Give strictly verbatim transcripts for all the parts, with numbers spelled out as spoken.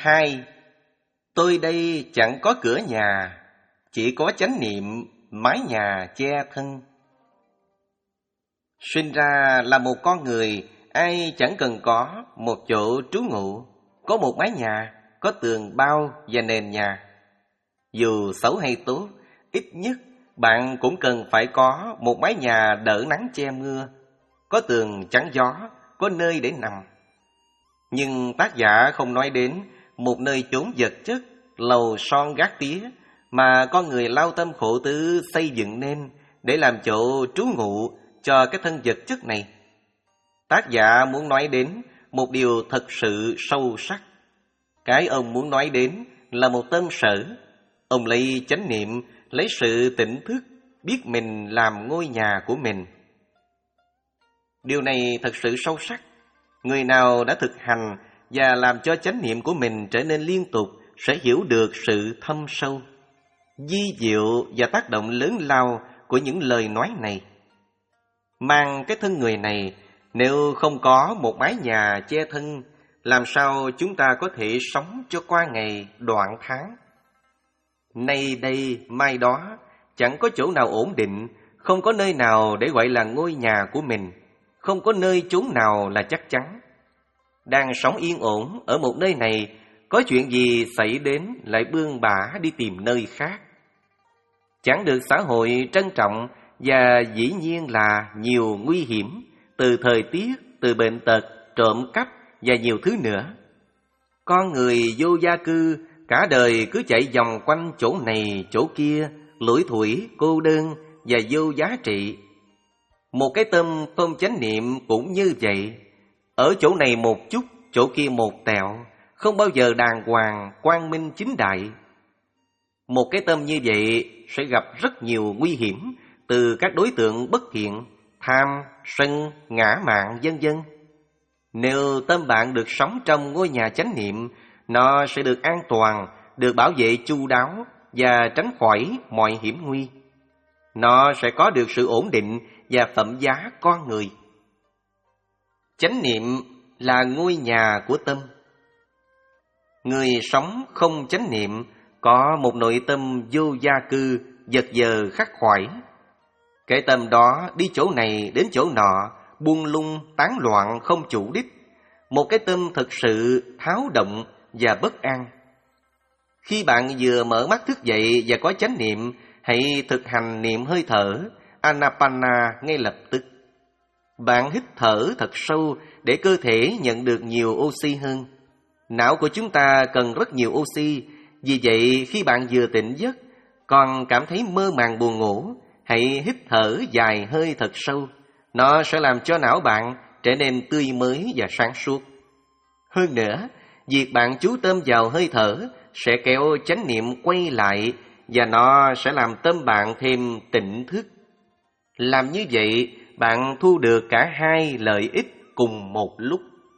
Hai, tôi đây chẳng có cửa nhà, chỉ có chánh niệm mái nhà che thân. Sinh ra là một con người, ai chẳng cần có một chỗ trú ngụ, có một mái nhà, có tường bao và nền nhà. Dù xấu hay tốt, ít nhất bạn cũng cần phải có một mái nhà đỡ nắng che mưa, có tường chắn gió, có nơi để nằm. Nhưng tác giả không nói đến một nơi chốn vật chất, lầu son gác tía, mà con người lao tâm khổ tứ xây dựng nên để làm chỗ trú ngụ cho cái thân vật chất này. Tác giả muốn nói đến một điều thật sự sâu sắc. Cái ông muốn nói đến là một tâm sở. Ông lấy chánh niệm, lấy sự tỉnh thức, biết mình làm ngôi nhà của mình. Điều này thật sự sâu sắc. Người nào đã thực hành và làm cho chánh niệm của mình trở nên liên tục sẽ hiểu được sự thâm sâu, vi diệu và tác động lớn lao của những lời nói này. Mang cái thân người này, nếu không có một mái nhà che thân, làm sao chúng ta có thể sống cho qua ngày đoạn tháng? Nay đây, mai đó, chẳng có chỗ nào ổn định, không có nơi nào để gọi là ngôi nhà của mình, không có nơi chốn nào là chắc chắn. Đang sống yên ổn ở một nơi này, có chuyện gì xảy đến lại bươn bả đi tìm nơi khác. Chẳng được xã hội trân trọng và dĩ nhiên là nhiều nguy hiểm, từ thời tiết, từ bệnh tật, trộm cắp và nhiều thứ nữa. Con người vô gia cư, cả đời cứ chạy vòng quanh chỗ này, chỗ kia, lủi thủi, cô đơn và vô giá trị. Một cái tâm tôn chánh niệm cũng như vậy. Ở chỗ này một chút, chỗ kia một tẹo, không bao giờ đàng hoàng, quang minh chính đại. Một cái tâm như vậy sẽ gặp rất nhiều nguy hiểm từ các đối tượng bất thiện, tham, sân, ngã mạn, vân vân. Nếu tâm bạn được sống trong ngôi nhà chánh niệm, nó sẽ được an toàn, được bảo vệ chu đáo và tránh khỏi mọi hiểm nguy. Nó sẽ có được sự ổn định và phẩm giá con người. Chánh niệm là ngôi nhà của tâm. Người sống không chánh niệm có một nội tâm vô gia cư, vật vờ khắc khoải. Cái tâm đó đi chỗ này đến chỗ nọ, buông lung, tán loạn, không chủ đích. Một cái tâm thực sự tháo động và bất an. Khi bạn vừa mở mắt thức dậy và có chánh niệm, hãy thực hành niệm hơi thở, Anapana ngay lập tức. Bạn hít thở thật sâu để cơ thể nhận được nhiều oxy hơn. Não của chúng ta cần rất nhiều oxy, vì vậy khi bạn vừa tỉnh giấc, còn cảm thấy mơ màng buồn ngủ, hãy hít thở dài hơi thật sâu. Nó sẽ làm cho não bạn trở nên tươi mới và sáng suốt. Hơn nữa, việc bạn chú tâm vào hơi thở sẽ kéo chánh niệm quay lại và nó sẽ làm tâm bạn thêm tỉnh thức. Làm như vậy, bạn thu được cả hai lợi ích cùng một lúc.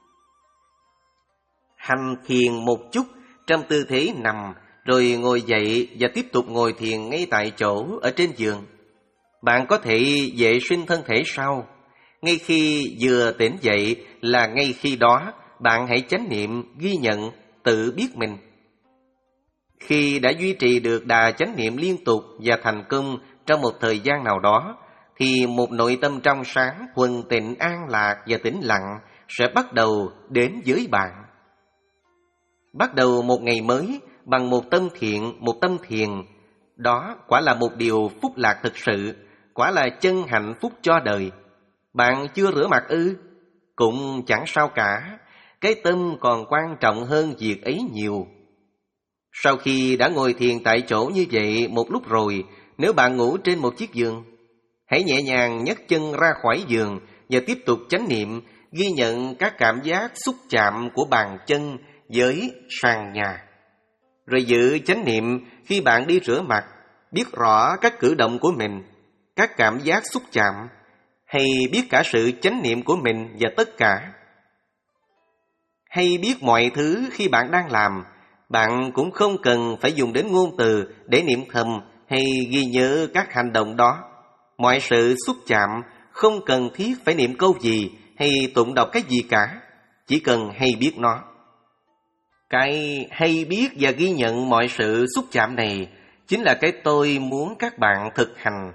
Hành thiền một chút trong tư thế nằm, rồi ngồi dậy và tiếp tục ngồi thiền ngay tại chỗ ở trên giường. Bạn có thể vệ sinh thân thể sau. Ngay khi vừa tỉnh dậy là ngay khi đó, bạn hãy chánh niệm, ghi nhận, tự biết mình. Khi đã duy trì được đà chánh niệm liên tục và thành công trong một thời gian nào đó, thì một nội tâm trong sáng, thuần tịnh, an lạc và tĩnh lặng sẽ bắt đầu đến với bạn. Bắt đầu một ngày mới bằng một tâm thiện, một tâm thiền, đó quả là một điều phúc lạc thực sự, quả là chân hạnh phúc cho đời. Bạn chưa rửa mặt ư? Cũng chẳng sao cả, cái tâm còn quan trọng hơn việc ấy nhiều. Sau khi đã ngồi thiền tại chỗ như vậy một lúc rồi, nếu bạn ngủ trên một chiếc giường, hãy nhẹ nhàng nhấc chân ra khỏi giường và tiếp tục chánh niệm, ghi nhận các cảm giác xúc chạm của bàn chân với sàn nhà. Rồi giữ chánh niệm khi bạn đi rửa mặt, biết rõ các cử động của mình, các cảm giác xúc chạm, hay biết cả sự chánh niệm của mình và tất cả. Hay biết mọi thứ khi bạn đang làm, bạn cũng không cần phải dùng đến ngôn từ để niệm thầm hay ghi nhớ các hành động đó. Mọi sự xúc chạm không cần thiết phải niệm câu gì hay tụng đọc cái gì cả, chỉ cần hay biết nó. Cái hay biết và ghi nhận mọi sự xúc chạm này chính là cái tôi muốn các bạn thực hành.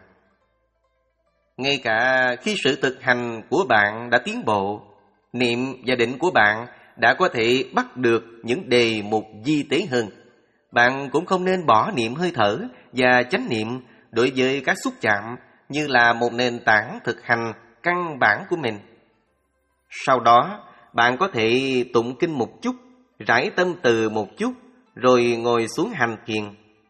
Ngay cả khi sự thực hành của bạn đã tiến bộ, niệm và định của bạn đã có thể bắt được những đề mục vi tế hơn, bạn cũng không nên bỏ niệm hơi thở và chánh niệm đối với các xúc chạm như là một nền tảng thực hành căn bản của mình. Sau đó, bạn có thể tụng kinh một chút, rải tâm từ một chút, rồi ngồi xuống hành thiền.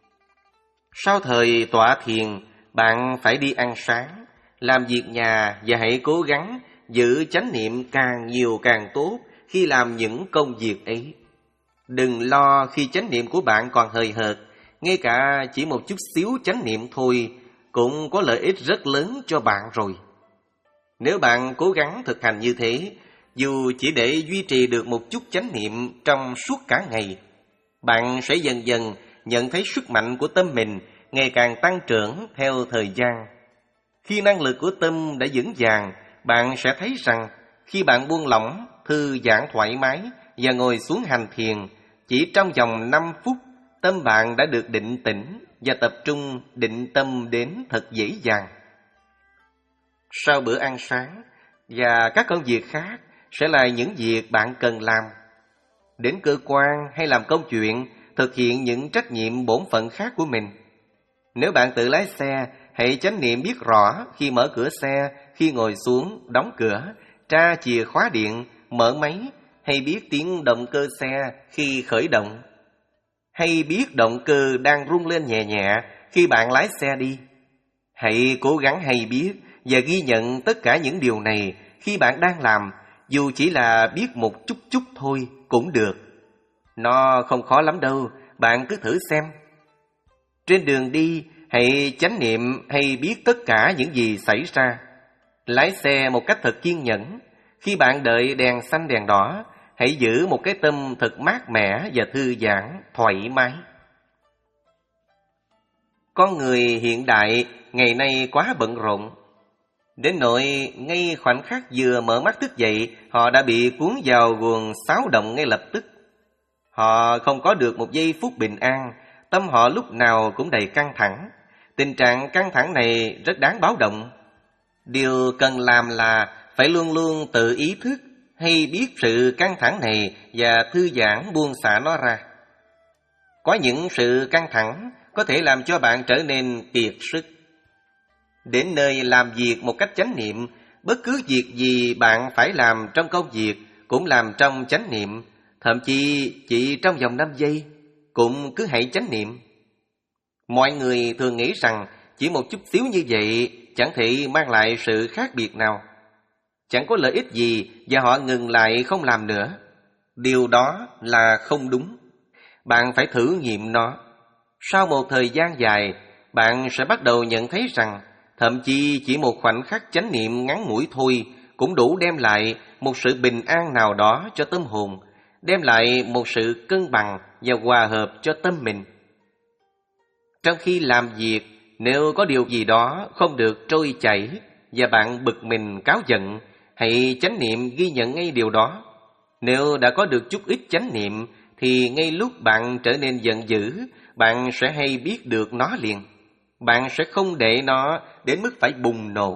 Sau thời tọa thiền, bạn phải đi ăn sáng, làm việc nhà và hãy cố gắng giữ chánh niệm càng nhiều càng tốt khi làm những công việc ấy. Đừng lo khi chánh niệm của bạn còn hời hợt, ngay cả chỉ một chút xíu chánh niệm thôi cũng có lợi ích rất lớn cho bạn rồi. Nếu bạn cố gắng thực hành như thế, dù chỉ để duy trì được một chút chánh niệm trong suốt cả ngày, bạn sẽ dần dần nhận thấy sức mạnh của tâm mình ngày càng tăng trưởng theo thời gian. Khi năng lực của tâm đã vững vàng, bạn sẽ thấy rằng khi bạn buông lỏng, thư giãn thoải mái và ngồi xuống hành thiền, chỉ trong vòng năm phút, tâm bạn đã được định tĩnh và tập trung định tâm đến thật dễ dàng. Sau bữa ăn sáng và các công việc khác sẽ là những việc bạn cần làm. Đến cơ quan hay làm công chuyện, thực hiện những trách nhiệm bổn phận khác của mình. Nếu bạn tự lái xe, hãy chánh niệm biết rõ khi mở cửa xe, khi ngồi xuống, đóng cửa, tra chìa khóa điện, mở máy, hay biết tiếng động cơ xe khi khởi động, hay biết động cơ đang rung lên nhẹ nhẹ khi bạn lái xe đi. Hãy cố gắng hay biết và ghi nhận tất cả những điều này khi bạn đang làm, dù chỉ là biết một chút chút thôi cũng được. Nó không khó lắm đâu, bạn cứ thử xem. Trên đường đi, hãy chánh niệm hay biết tất cả những gì xảy ra. Lái xe một cách thật kiên nhẫn. Khi bạn đợi đèn xanh đèn đỏ, hãy giữ một cái tâm thật mát mẻ và thư giãn, thoải mái. Con người hiện đại ngày nay quá bận rộn, đến nỗi ngay khoảnh khắc vừa mở mắt thức dậy, họ đã bị cuốn vào guồng xáo động ngay lập tức. Họ không có được một giây phút bình an, tâm họ lúc nào cũng đầy căng thẳng. Tình trạng căng thẳng này rất đáng báo động. Điều cần làm là phải luôn luôn tự ý thức hay biết sự căng thẳng này và thư giãn buông xả nó ra. Có những sự căng thẳng có thể làm cho bạn trở nên kiệt sức. Đến nơi làm việc một cách chánh niệm, bất cứ việc gì bạn phải làm trong công việc cũng làm trong chánh niệm, thậm chí chỉ trong vòng năm giây cũng cứ hãy chánh niệm. Mọi người thường nghĩ rằng chỉ một chút xíu như vậy chẳng thể mang lại sự khác biệt nào, chẳng có lợi ích gì và họ ngừng lại không làm nữa. Điều đó là không đúng. Bạn phải thử nghiệm nó. Sau một thời gian dài, bạn sẽ bắt đầu nhận thấy rằng thậm chí chỉ một khoảnh khắc chánh niệm ngắn ngủi thôi cũng đủ đem lại một sự bình an nào đó cho tâm hồn, đem lại một sự cân bằng và hòa hợp cho tâm mình. Trong khi làm việc, nếu có điều gì đó không được trôi chảy và bạn bực mình cáu giận, hãy chánh niệm ghi nhận ngay điều đó. Nếu đã có được chút ít chánh niệm thì ngay lúc bạn trở nên giận dữ, bạn sẽ hay biết được nó liền. Bạn sẽ không để nó đến mức phải bùng nổ.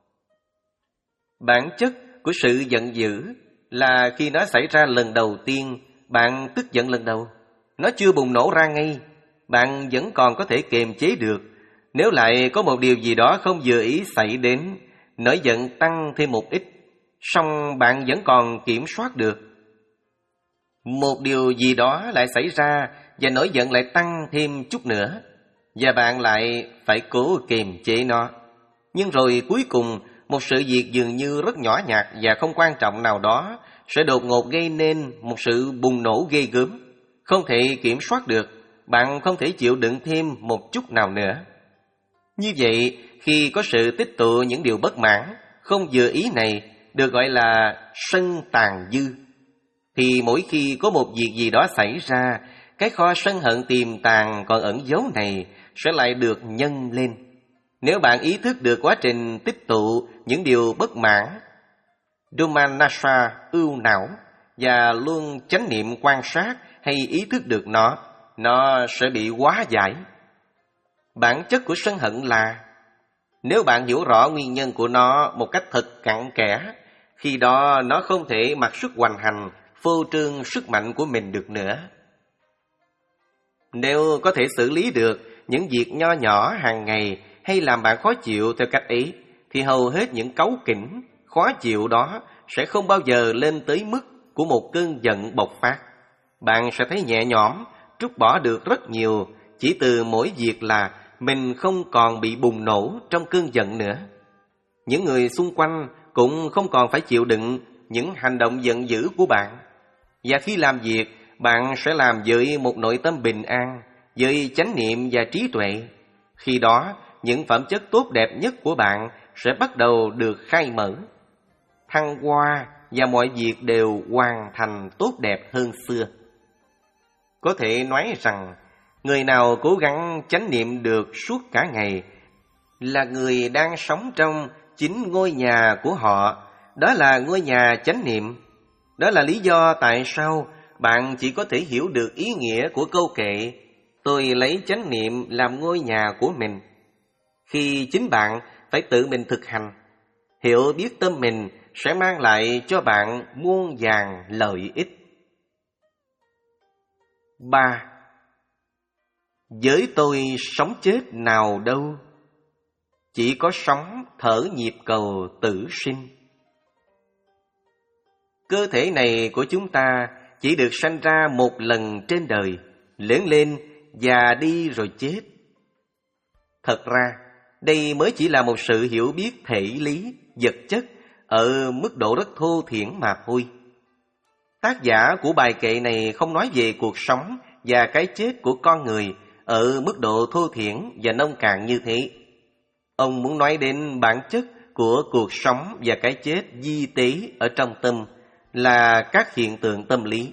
Bản chất của sự giận dữ là khi nó xảy ra lần đầu tiên, bạn tức giận lần đầu, nó chưa bùng nổ ra ngay, bạn vẫn còn có thể kiềm chế được. Nếu lại có một điều gì đó không vừa ý xảy đến, nổi giận tăng thêm một ít, song bạn vẫn còn kiểm soát được. Một điều gì đó lại xảy ra và nổi giận lại tăng thêm chút nữa, và bạn lại phải cố kiềm chế nó. Nhưng rồi cuối cùng, một sự việc dường như rất nhỏ nhặt và không quan trọng nào đó sẽ đột ngột gây nên một sự bùng nổ ghê gớm, không thể kiểm soát được. Bạn không thể chịu đựng thêm một chút nào nữa. Như vậy, khi có sự tích tụ những điều bất mãn, không vừa ý này, được gọi là sân tàn dư, thì mỗi khi có một việc gì đó xảy ra, cái kho sân hận tiềm tàng còn ẩn giấu này sẽ lại được nhân lên. Nếu bạn ý thức được quá trình tích tụ những điều bất mãn, Domanassa ưu não, và luôn chánh niệm quan sát hay ý thức được nó, nó sẽ bị hóa giải. Bản chất của sân hận là, nếu bạn hiểu rõ nguyên nhân của nó một cách thật cặn kẽ, khi đó nó không thể mặc sức hoành hành, phô trương sức mạnh của mình được nữa. Nếu có thể xử lý được những việc nho nhỏ hàng ngày hay làm bạn khó chịu theo cách ấy, thì hầu hết những cáu kỉnh, khó chịu đó sẽ không bao giờ lên tới mức của một cơn giận bộc phát. Bạn sẽ thấy nhẹ nhõm, trút bỏ được rất nhiều chỉ từ mỗi việc là mình không còn bị bùng nổ trong cơn giận nữa. Những người xung quanh cũng không còn phải chịu đựng những hành động giận dữ của bạn. Và khi làm việc, bạn sẽ làm với một nội tâm bình an, với chánh niệm và trí tuệ. Khi đó, những phẩm chất tốt đẹp nhất của bạn sẽ bắt đầu được khai mở, thăng hoa, và mọi việc đều hoàn thành tốt đẹp hơn xưa. Có thể nói rằng, người nào cố gắng chánh niệm được suốt cả ngày là người đang sống trong chính ngôi nhà của họ. Đó là ngôi nhà chánh niệm. Đó là lý do tại sao bạn chỉ có thể hiểu được ý nghĩa của câu kệ "Tôi lấy chánh niệm làm ngôi nhà của mình" khi chính bạn phải tự mình thực hành. Hiểu biết tâm mình sẽ mang lại cho bạn muôn vàn lợi ích. Ba. Với tôi sống chết nào đâu, chỉ có sống thở nhịp cầu tử sinh. Cơ thể này của chúng ta chỉ được sanh ra một lần trên đời, lớn lên, già đi rồi chết. Thật ra, đây mới chỉ là một sự hiểu biết thể lý, vật chất ở mức độ rất thô thiển mà thôi. Tác giả của bài kệ này không nói về cuộc sống và cái chết của con người ở mức độ thô thiển và nông cạn như thế. Ông muốn nói đến bản chất của cuộc sống và cái chết di tế ở trong tâm, là các hiện tượng tâm lý.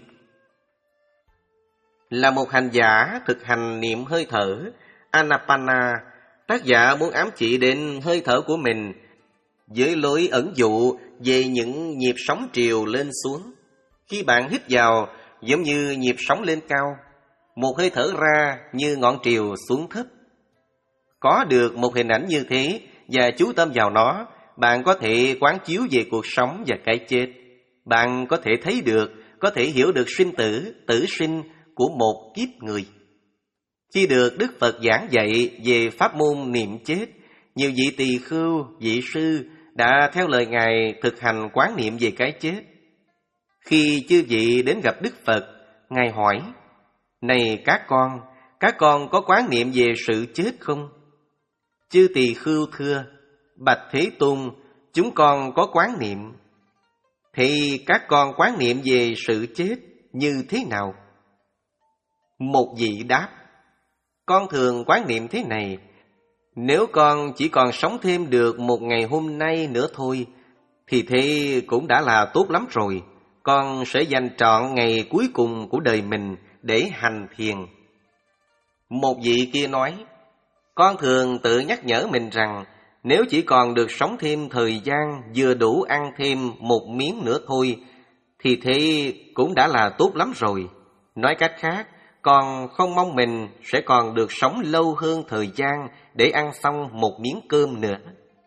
Là một hành giả thực hành niệm hơi thở Anapana, tác giả muốn ám chỉ đến hơi thở của mình với lối ẩn dụ về những nhịp sóng triều lên xuống. Khi bạn hít vào giống như nhịp sóng lên cao, một hơi thở ra như ngọn triều xuống thấp. Có được một hình ảnh như thế và chú tâm vào nó, bạn có thể quán chiếu về cuộc sống và cái chết. Bạn có thể thấy được, có thể hiểu được sinh tử, tử sinh của một kiếp người. Khi được Đức Phật giảng dạy về pháp môn niệm chết, nhiều vị tỳ khưu, vị sư đã theo lời Ngài thực hành quán niệm về cái chết. Khi chư vị đến gặp Đức Phật, Ngài hỏi: "Này các con, các con có quán niệm về sự chết không?" Chư tỳ khưu thưa: "Bạch Thế Tôn, chúng con có quán niệm." "Thì các con quán niệm về sự chết như thế nào?" Một vị đáp: "Con thường quán niệm thế này: nếu con chỉ còn sống thêm được một ngày hôm nay nữa thôi, thì thế cũng đã là tốt lắm rồi. Con sẽ dành trọn ngày cuối cùng của đời mình để hành thiền." Một vị kia nói: "Con thường tự nhắc nhở mình rằng nếu chỉ còn được sống thêm thời gian vừa đủ ăn thêm một miếng nữa thôi, thì thế cũng đã là tốt lắm rồi. Nói cách khác, con không mong mình sẽ còn được sống lâu hơn thời gian để ăn xong một miếng cơm nữa."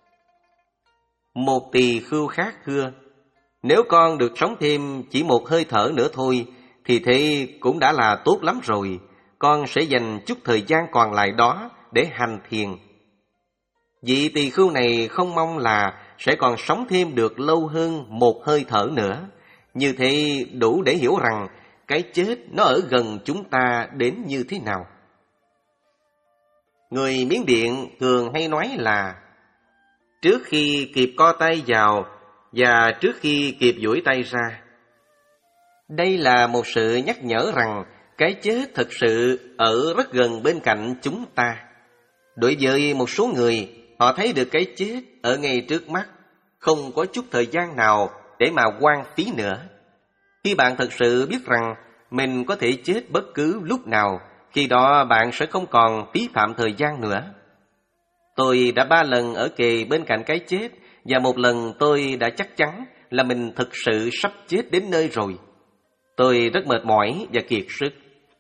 Một tỳ khưu khác thưa: "Nếu con được sống thêm chỉ một hơi thở nữa thôi, thì thế cũng đã là tốt lắm rồi. Con sẽ dành chút thời gian còn lại đó để hành thiền." Vị tỳ khưu này không mong là sẽ còn sống thêm được lâu hơn một hơi thở nữa. Như thế đủ để hiểu rằng cái chết nó ở gần chúng ta đến như thế nào. Người Miến Điện thường hay nói là trước khi kịp co tay vào và trước khi kịp duỗi tay ra. Đây là một sự nhắc nhở rằng cái chết thực sự ở rất gần bên cạnh chúng ta. Đối với một số người, họ thấy được cái chết ở ngay trước mắt, không có chút thời gian nào để mà hoang phí nữa. Khi bạn thực sự biết rằng mình có thể chết bất cứ lúc nào, khi đó bạn sẽ không còn phí phạm thời gian nữa. Tôi đã ba lần ở kề bên cạnh cái chết, và một lần tôi đã chắc chắn là mình thực sự sắp chết đến nơi rồi. Tôi rất mệt mỏi và kiệt sức.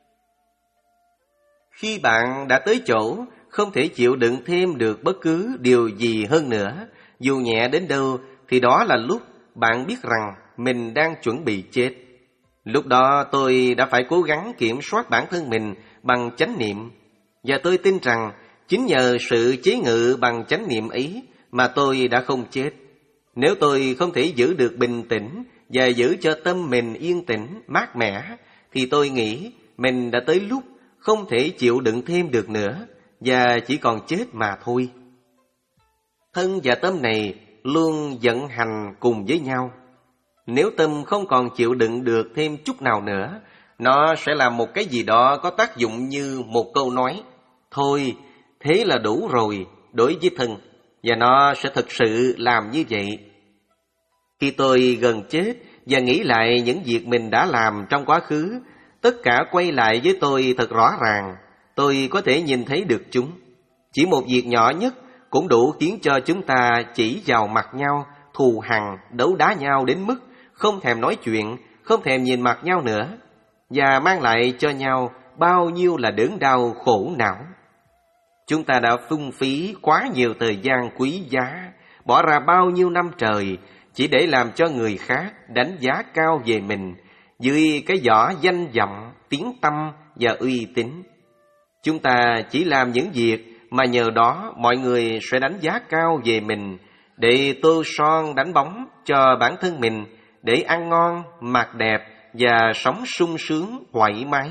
Khi bạn đã tới chỗ không thể chịu đựng thêm được bất cứ điều gì hơn nữa, dù nhẹ đến đâu, thì đó là lúc bạn biết rằng mình đang chuẩn bị chết. Lúc đó tôi đã phải cố gắng kiểm soát bản thân mình bằng chánh niệm. Và tôi tin rằng chính nhờ sự chế ngự bằng chánh niệm ấy mà tôi đã không chết. Nếu tôi không thể giữ được bình tĩnh và giữ cho tâm mình yên tĩnh, mát mẻ, thì tôi nghĩ mình đã tới lúc không thể chịu đựng thêm được nữa và chỉ còn chết mà thôi. Thân và tâm này luôn vận hành cùng với nhau. Nếu tâm không còn chịu đựng được thêm chút nào nữa, nó sẽ làm một cái gì đó có tác dụng như một câu nói: thôi, thế là đủ rồi đối với thân. Và nó sẽ thực sự làm như vậy. Khi tôi gần chết và nghĩ lại những việc mình đã làm trong quá khứ, tất cả quay lại với tôi thật rõ ràng. Tôi có thể nhìn thấy được chúng. Chỉ một việc nhỏ nhất cũng đủ khiến cho chúng ta chỉ vào mặt nhau, thù hằn, đấu đá nhau đến mức không thèm nói chuyện, không thèm nhìn mặt nhau nữa, và mang lại cho nhau bao nhiêu là đớn đau khổ não. Chúng ta đã phung phí quá nhiều thời gian quý giá, bỏ ra bao nhiêu năm trời chỉ để làm cho người khác đánh giá cao về mình dưới cái vỏ danh vọng, tiếng tăm và uy tín. Chúng ta chỉ làm những việc mà nhờ đó mọi người sẽ đánh giá cao về mình, để tô son đánh bóng cho bản thân mình, để ăn ngon, mặc đẹp và sống sung sướng, thoải mái.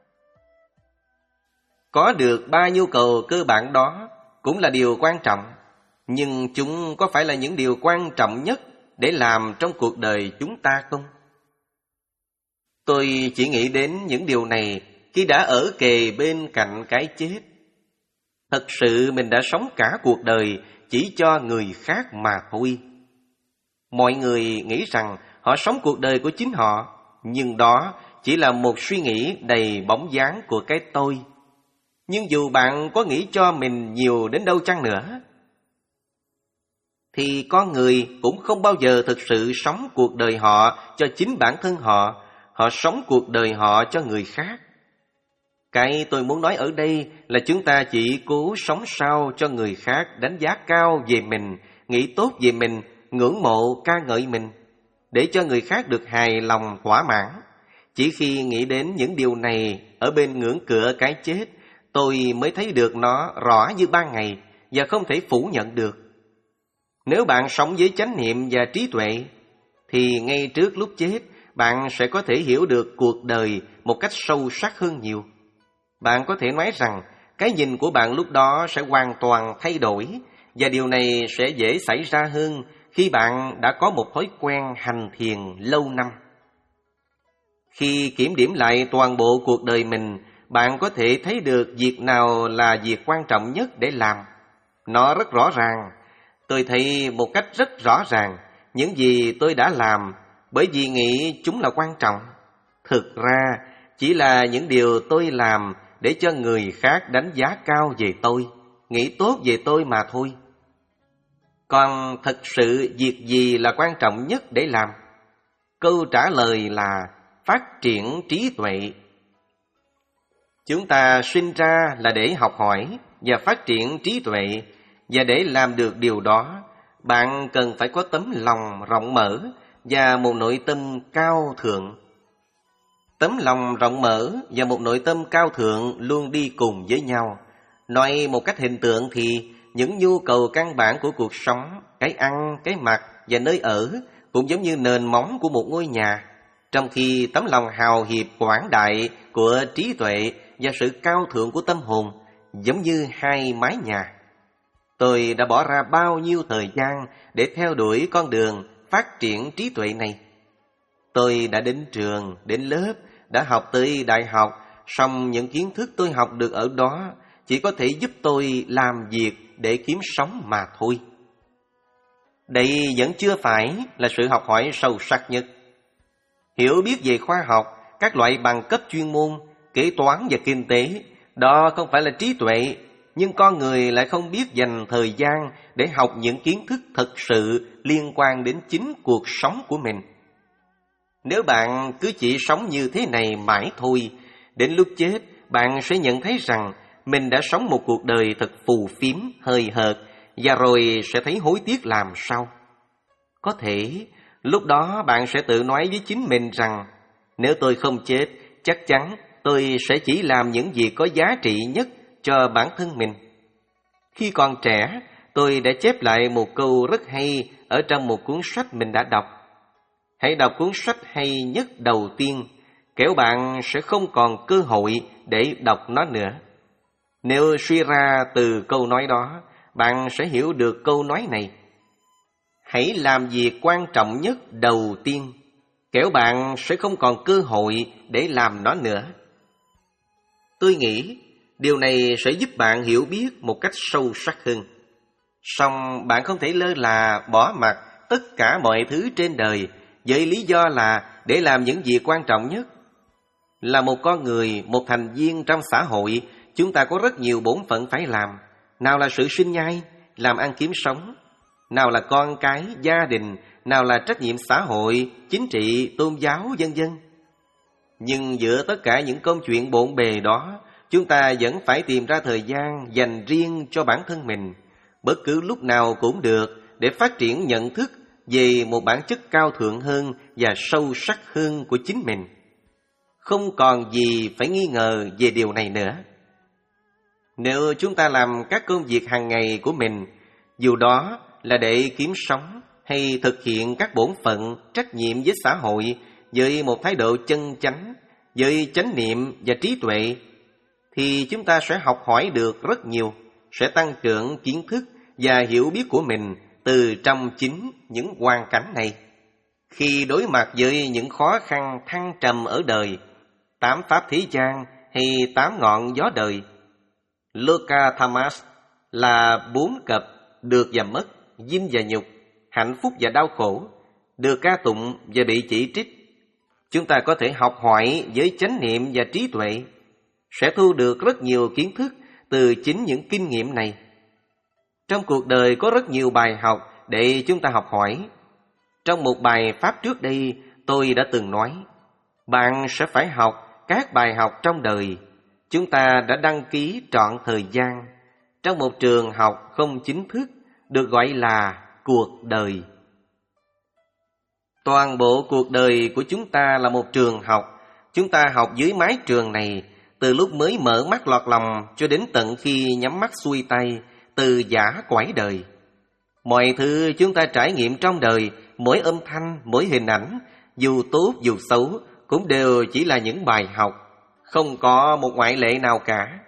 Có được ba nhu cầu cơ bản đó cũng là điều quan trọng, nhưng chúng có phải là những điều quan trọng nhất để làm trong cuộc đời chúng ta không? Tôi chỉ nghĩ đến những điều này khi đã ở kề bên cạnh cái chết. Thật sự mình đã sống cả cuộc đời chỉ cho người khác mà thôi. Mọi người nghĩ rằng họ sống cuộc đời của chính họ, nhưng đó chỉ là một suy nghĩ đầy bóng dáng của cái tôi. Nhưng dù bạn có nghĩ cho mình nhiều đến đâu chăng nữa, thì con người cũng không bao giờ thực sự sống cuộc đời họ cho chính bản thân họ. Họ sống cuộc đời họ cho người khác. Cái tôi muốn nói ở đây là chúng ta chỉ cố sống sao cho người khác đánh giá cao về mình, nghĩ tốt về mình, ngưỡng mộ ca ngợi mình, để cho người khác được hài lòng thỏa mãn. Chỉ khi nghĩ đến những điều này ở bên ngưỡng cửa cái chết, tôi mới thấy được nó rõ như ban ngày và không thể phủ nhận được. Nếu bạn sống với chánh niệm và trí tuệ, thì ngay trước lúc chết, bạn sẽ có thể hiểu được cuộc đời một cách sâu sắc hơn nhiều. Bạn có thể nói rằng cái nhìn của bạn lúc đó sẽ hoàn toàn thay đổi, và điều này sẽ dễ xảy ra hơn khi bạn đã có một thói quen hành thiền lâu năm. Khi kiểm điểm lại toàn bộ cuộc đời mình, bạn có thể thấy được việc nào là việc quan trọng nhất để làm. Nó rất rõ ràng. Tôi thấy một cách rất rõ ràng những gì tôi đã làm, bởi vì nghĩ chúng là quan trọng. Thực ra chỉ là những điều tôi làm để cho người khác đánh giá cao về tôi, nghĩ tốt về tôi mà thôi. Còn thật sự việc gì là quan trọng nhất để làm? Câu trả lời là phát triển trí tuệ. Chúng ta sinh ra là để học hỏi và phát triển trí tuệ, và để làm được điều đó, bạn cần phải có tấm lòng rộng mở và một nội tâm cao thượng. Tấm lòng rộng mở và một nội tâm cao thượng luôn đi cùng với nhau. Nói một cách hình tượng thì những nhu cầu căn bản của cuộc sống, cái ăn, cái mặc và nơi ở cũng giống như nền móng của một ngôi nhà, trong khi tấm lòng hào hiệp quảng đại của trí tuệ và sự cao thượng của tâm hồn giống như hai mái nhà. Tôi đã bỏ ra bao nhiêu thời gian để theo đuổi con đường phát triển trí tuệ này. Tôi đã đến trường, đến lớp, đã học tới đại học, song những kiến thức tôi học được ở đó chỉ có thể giúp tôi làm việc để kiếm sống mà thôi. Đây vẫn chưa phải là sự học hỏi sâu sắc nhất. Hiểu biết về khoa học, các loại bằng cấp chuyên môn, kế toán và kinh tế, đó không phải là trí tuệ, nhưng con người lại không biết dành thời gian để học những kiến thức thật sự liên quan đến chính cuộc sống của mình. Nếu bạn cứ chỉ sống như thế này mãi thôi, đến lúc chết bạn sẽ nhận thấy rằng mình đã sống một cuộc đời thật phù phiếm, hời hợt, và rồi sẽ thấy hối tiếc làm sao. Có thể lúc đó bạn sẽ tự nói với chính mình rằng nếu tôi không chết, chắc chắn tôi sẽ chỉ làm những việc có giá trị nhất cho bản thân mình. Khi còn trẻ, tôi đã chép lại một câu rất hay ở trong một cuốn sách mình đã đọc. Hãy đọc cuốn sách hay nhất đầu tiên, kẻo bạn sẽ không còn cơ hội để đọc nó nữa. Nếu suy ra từ câu nói đó, bạn sẽ hiểu được câu nói này. Hãy làm việc quan trọng nhất đầu tiên, kẻo bạn sẽ không còn cơ hội để làm nó nữa. Tôi nghĩ điều này sẽ giúp bạn hiểu biết một cách sâu sắc hơn. Song bạn không thể lơ là bỏ mặc tất cả mọi thứ trên đời với lý do là để làm những việc quan trọng nhất. Là một con người, một thành viên trong xã hội, chúng ta có rất nhiều bổn phận phải làm. Nào là sự sinh nhai, làm ăn kiếm sống, nào là con cái, gia đình, nào là trách nhiệm xã hội, chính trị, tôn giáo, vân vân. Nhưng giữa tất cả những công chuyện bộn bề đó, chúng ta vẫn phải tìm ra thời gian dành riêng cho bản thân mình, bất cứ lúc nào cũng được, để phát triển nhận thức về một bản chất cao thượng hơn và sâu sắc hơn của chính mình. Không còn gì phải nghi ngờ về điều này nữa. Nếu chúng ta làm các công việc hàng ngày của mình, dù đó là để kiếm sống hay thực hiện các bổn phận, trách nhiệm với xã hội với một thái độ chân chánh, với chánh niệm và trí tuệ, thì chúng ta sẽ học hỏi được rất nhiều, sẽ tăng trưởng kiến thức và hiểu biết của mình từ trong chính những hoàn cảnh này. Khi đối mặt với những khó khăn thăng trầm ở đời, tám pháp thế gian hay tám ngọn gió đời, Loka Thamas là bốn cặp được và mất, dinh và nhục, hạnh phúc và đau khổ, được ca tụng và bị chỉ trích. Chúng ta có thể học hỏi với chánh niệm và trí tuệ, sẽ thu được rất nhiều kiến thức từ chính những kinh nghiệm này. Trong cuộc đời có rất nhiều bài học để chúng ta học hỏi. Trong một bài pháp trước đây, tôi đã từng nói, bạn sẽ phải học các bài học trong đời. Chúng ta đã đăng ký trọn thời gian trong một trường học không chính thức, được gọi là cuộc đời. Toàn bộ cuộc đời của chúng ta là một trường học. Chúng ta học dưới mái trường này, từ lúc mới mở mắt lọt lòng cho đến tận khi nhắm mắt xuôi tay, từ giã cõi đời. Mọi thứ chúng ta trải nghiệm trong đời, mỗi âm thanh, mỗi hình ảnh, dù tốt dù xấu, cũng đều chỉ là những bài học, không có một ngoại lệ nào cả.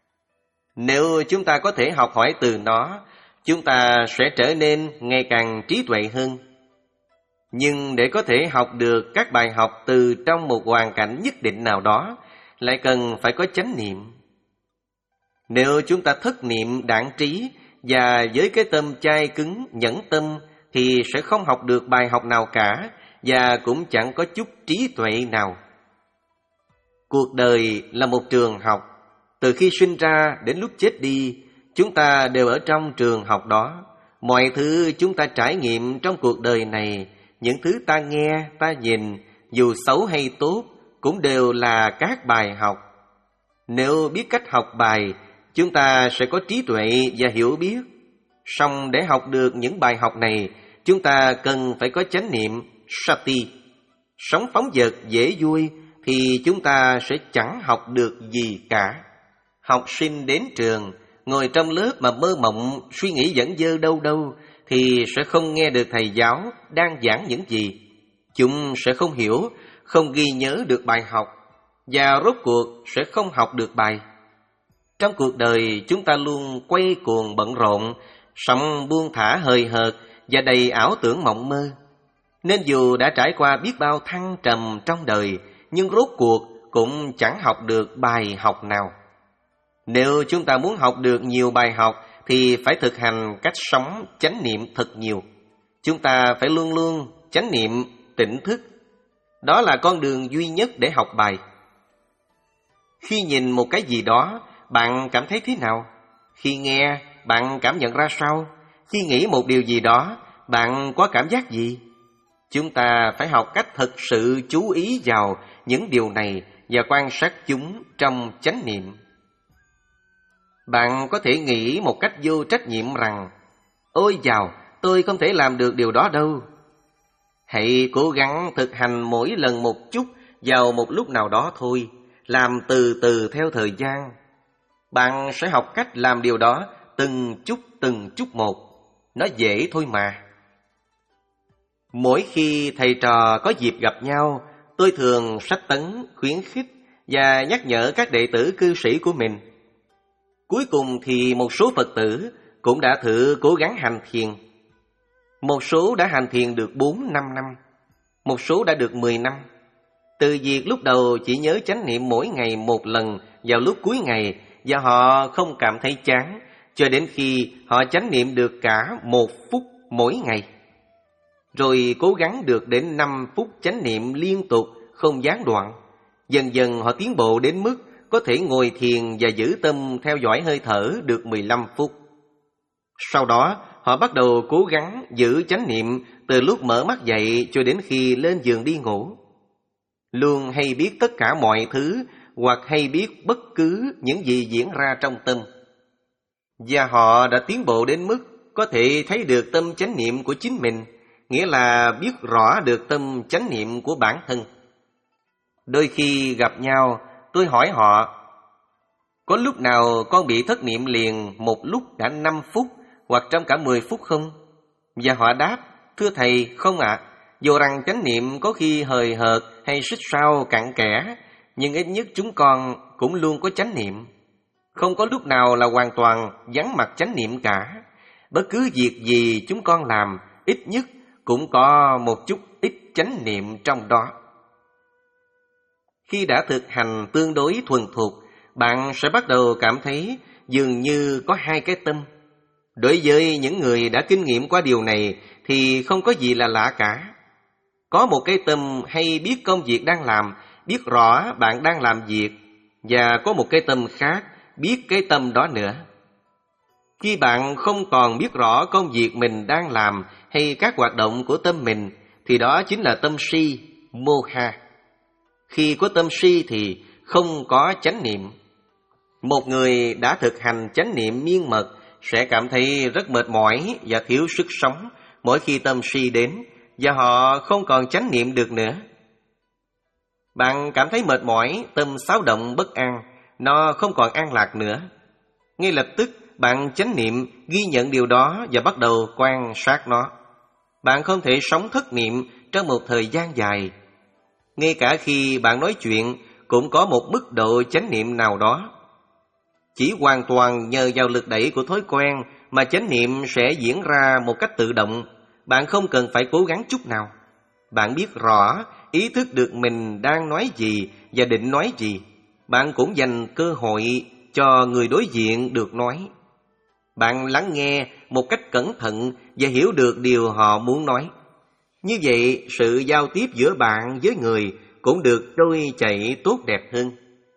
Nếu chúng ta có thể học hỏi từ nó, chúng ta sẽ trở nên ngày càng trí tuệ hơn. Nhưng để có thể học được các bài học từ trong một hoàn cảnh nhất định nào đó, lại cần phải có chánh niệm. Nếu chúng ta thất niệm đãng trí và với cái tâm chai cứng, nhẫn tâm, thì sẽ không học được bài học nào cả, và cũng chẳng có chút trí tuệ nào. Cuộc đời là một trường học. Từ khi sinh ra đến lúc chết đi, chúng ta đều ở trong trường học đó. Mọi thứ chúng ta trải nghiệm trong cuộc đời này, những thứ ta nghe, ta nhìn, dù xấu hay tốt, cũng đều là các bài học. Nếu biết cách học bài, chúng ta sẽ có trí tuệ và hiểu biết. Song để học được những bài học này, chúng ta cần phải có chánh niệm, sati. Sống phóng dật dễ vui thì chúng ta sẽ chẳng học được gì cả. Học sinh đến trường, ngồi trong lớp mà mơ mộng, suy nghĩ dẫn dơ đâu đâu, thì sẽ không nghe được thầy giáo đang giảng những gì. Chúng sẽ không hiểu, không ghi nhớ được bài học, và rốt cuộc sẽ không học được bài. Trong cuộc đời, chúng ta luôn quay cuồng bận rộn, sống buông thả hời hợt và đầy ảo tưởng mộng mơ. Nên dù đã trải qua biết bao thăng trầm trong đời, nhưng rốt cuộc cũng chẳng học được bài học nào. Nếu chúng ta muốn học được nhiều bài học thì phải thực hành cách sống chánh niệm thật nhiều. Chúng ta phải luôn luôn chánh niệm, tỉnh thức. Đó là con đường duy nhất để học bài. Khi nhìn một cái gì đó, bạn cảm thấy thế nào? Khi nghe, bạn cảm nhận ra sao? Khi nghĩ một điều gì đó, bạn có cảm giác gì? Chúng ta phải học cách thực sự chú ý vào những điều này và quan sát chúng trong chánh niệm. Bạn có thể nghĩ một cách vô trách nhiệm rằng, ôi dào, tôi không thể làm được điều đó đâu. Hãy cố gắng thực hành mỗi lần một chút vào một lúc nào đó thôi, làm từ từ theo thời gian. Bạn sẽ học cách làm điều đó từng chút từng chút một. Nó dễ thôi mà. Mỗi khi thầy trò có dịp gặp nhau, tôi thường sách tấn, khuyến khích và nhắc nhở các đệ tử cư sĩ của mình. Cuối cùng thì một số Phật tử cũng đã thử cố gắng hành thiền. Một số đã hành thiền được bốn năm năm, một số đã được mười năm. Từ việc lúc đầu chỉ nhớ chánh niệm mỗi ngày một lần vào lúc cuối ngày và họ không cảm thấy chán, cho đến khi họ chánh niệm được cả một phút mỗi ngày. Rồi cố gắng được đến năm phút chánh niệm liên tục, không gián đoạn. Dần dần họ tiến bộ đến mức có thể ngồi thiền và giữ tâm theo dõi hơi thở được mười lăm phút. Sau đó, họ bắt đầu cố gắng giữ chánh niệm từ lúc mở mắt dậy cho đến khi lên giường đi ngủ. Luôn hay biết tất cả mọi thứ hoặc hay biết bất cứ những gì diễn ra trong tâm. Và họ đã tiến bộ đến mức có thể thấy được tâm chánh niệm của chính mình, nghĩa là biết rõ được tâm chánh niệm của bản thân. Đôi khi gặp nhau, tôi hỏi họ, có lúc nào con bị thất niệm liền một lúc đã năm phút hoặc trong cả mười phút không? Và họ đáp, thưa thầy, không ạ. À. Dù rằng chánh niệm có khi hời hợt hay xích sao cặn kẽ, nhưng ít nhất chúng con cũng luôn có chánh niệm. Không có lúc nào là hoàn toàn vắng mặt chánh niệm cả. Bất cứ việc gì chúng con làm, ít nhất cũng có một chút ít chánh niệm trong đó. Khi đã thực hành tương đối thuần thục, bạn sẽ bắt đầu cảm thấy dường như có hai cái tâm. Đối với những người đã kinh nghiệm qua điều này thì không có gì là lạ cả. Có một cái tâm hay biết công việc đang làm, biết rõ bạn đang làm việc, và có một cái tâm khác biết cái tâm đó nữa. Khi bạn không còn biết rõ công việc mình đang làm hay các hoạt động của tâm mình, thì đó chính là tâm si, moha. Khi có tâm si thì không có chánh niệm. Một người đã thực hành chánh niệm miên mật sẽ cảm thấy rất mệt mỏi và thiếu sức sống mỗi khi tâm si đến, và họ không còn chánh niệm được nữa. Bạn cảm thấy mệt mỏi, tâm xáo động bất an, nó không còn an lạc nữa. Ngay lập tức bạn chánh niệm ghi nhận điều đó và bắt đầu quan sát nó. Bạn không thể sống thất niệm trong một thời gian dài. Ngay cả khi bạn nói chuyện cũng có một mức độ chánh niệm nào đó. Chỉ hoàn toàn nhờ vào lực đẩy của thói quen mà chánh niệm sẽ diễn ra một cách tự động. Bạn không cần phải cố gắng chút nào. Bạn biết rõ, ý thức được mình đang nói gì và định nói gì. Bạn cũng dành cơ hội cho người đối diện được nói. Bạn lắng nghe một cách cẩn thận và hiểu được điều họ muốn nói. Như vậy, sự giao tiếp giữa bạn với người cũng được trôi chảy tốt đẹp hơn.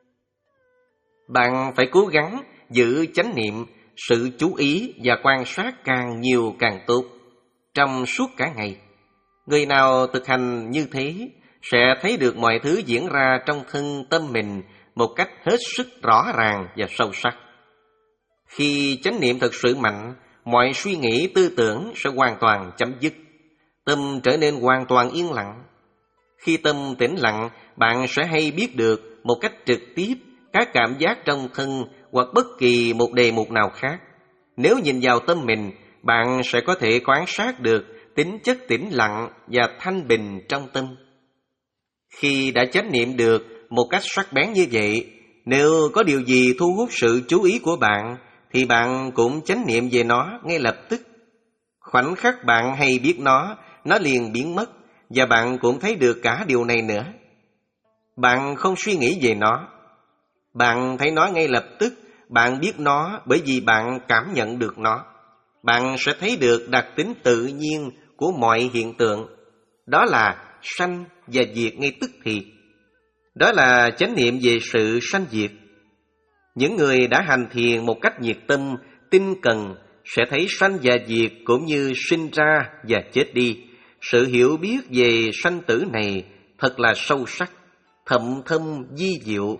Bạn phải cố gắng giữ chánh niệm, sự chú ý và quan sát càng nhiều càng tốt trong suốt cả ngày. Người nào thực hành như thế sẽ thấy được mọi thứ diễn ra trong thân tâm mình một cách hết sức rõ ràng và sâu sắc. Khi chánh niệm thật sự mạnh, mọi suy nghĩ tư tưởng sẽ hoàn toàn chấm dứt. Tâm trở nên hoàn toàn yên lặng. Khi tâm tĩnh lặng, bạn sẽ hay biết được một cách trực tiếp các cảm giác trong thân hoặc bất kỳ một đề mục nào khác. Nếu nhìn vào tâm mình, bạn sẽ có thể quan sát được tính chất tĩnh lặng và thanh bình trong tâm. Khi đã chánh niệm được một cách sắc bén như vậy, nếu có điều gì thu hút sự chú ý của bạn, thì bạn cũng chánh niệm về nó ngay lập tức. Khoảnh khắc bạn hay biết nó, nó liền biến mất, và bạn cũng thấy được cả điều này nữa. Bạn không suy nghĩ về nó. Bạn thấy nó ngay lập tức, bạn biết nó bởi vì bạn cảm nhận được nó. Bạn sẽ thấy được đặc tính tự nhiên của mọi hiện tượng. Đó là sanh và diệt ngay tức thì. Đó là chánh niệm về sự sanh diệt. Những người đã hành thiền một cách nhiệt tâm, tinh cần sẽ thấy sanh và diệt cũng như sinh ra và chết đi, Sự hiểu biết về sanh tử này thật là sâu sắc, thậm thâm vi diệu.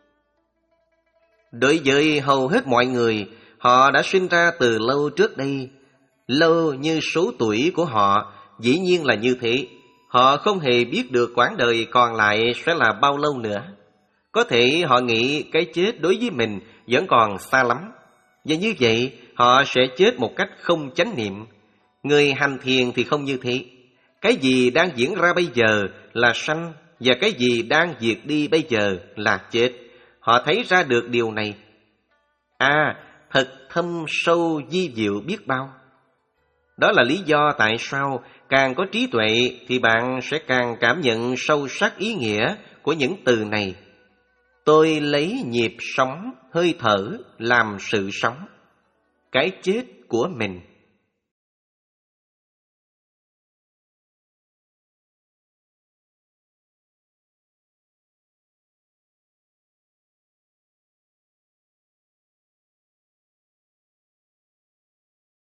Đối với hầu hết mọi người, họ đã sinh ra từ lâu trước đây, lâu như số tuổi của họ, dĩ nhiên là như thế. Họ không hề biết được quãng đời còn lại sẽ là bao lâu nữa. Có thể họ nghĩ cái chết đối với mình vẫn còn xa lắm, và như vậy họ sẽ chết một cách không chánh niệm. Người hành thiền thì không như thế. Cái gì đang diễn ra bây giờ là sanh, và cái gì đang diệt đi bây giờ là chết. Họ thấy ra được điều này. À, thật thâm sâu vi diệu biết bao. Đó là lý do tại sao càng có trí tuệ thì bạn sẽ càng cảm nhận sâu sắc ý nghĩa của những từ này. Tôi lấy nhịp sống, hơi thở làm sự sống. Cái chết của mình